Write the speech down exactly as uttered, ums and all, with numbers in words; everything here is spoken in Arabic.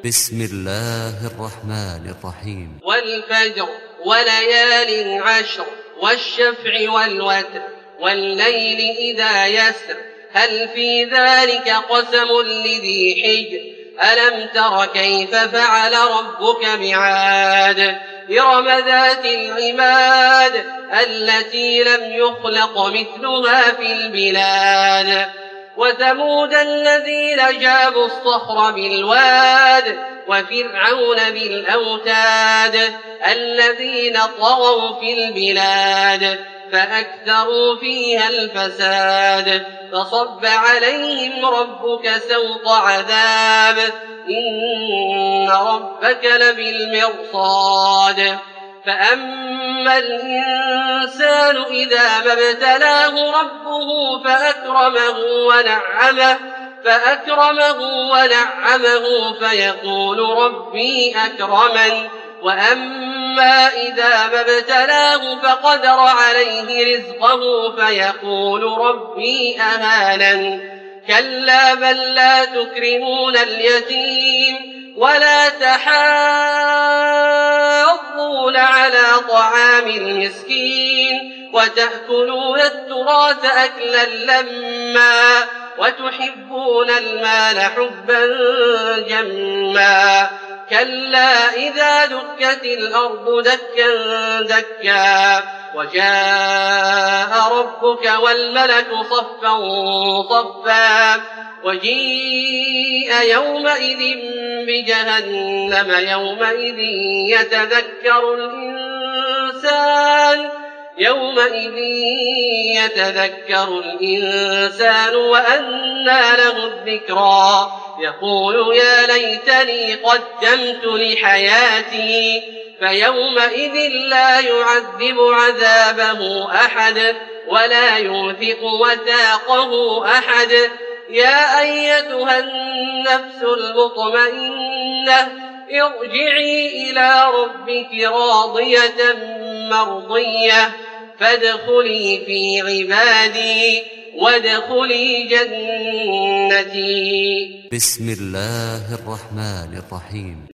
بسم الله الرحمن الرحيم. والفجر وليال عشر والشفع والوتر والليل إذا يسر هل في ذلك قسم لذي حجر ألم تر كيف فعل ربك بعاد إرم ذات العماد التي لم يخلق مثلها في البلاد وثمود الذين جابوا الصخر بالواد وفرعون بالأوتاد الذين طغوا في البلاد فأكثروا فيها الفساد فصب عليهم ربك سوط عذاب إن ربك لبالمرصاد فأما الإنسان إذا ما ابتلاه ربه فأكرمه ونعمه فأكرمه ونعمه فيقول ربي أكرمن وأما إذا ما ابتلاه فقدر عليه رزقه فيقول ربي أهانن كلا بل لا تكرمون اليتيم ولا تحاضون على طعام المسكين وتأكلون التراث أكلا لما وتحبون المال حبا جما كلا إذا دكت الأرض دكا دكا وجاء ربك والملك صفا صفا وجيء يومئذ بجهنم يومئذ يتذكر الإنسان يومئذ يتذكر الإنسان وأنى له الذكرى يقول يا ليتني قدمت لحياتي فيومئذ لا يعذب عذابه أحد ولا يوثق وثاقه أحد يا أيتها النفس المطمئنة ارجعي إلى ربك راضية مرضية فادخلي في عبادي وادخلي جنتي. بسم الله الرحمن الرحيم.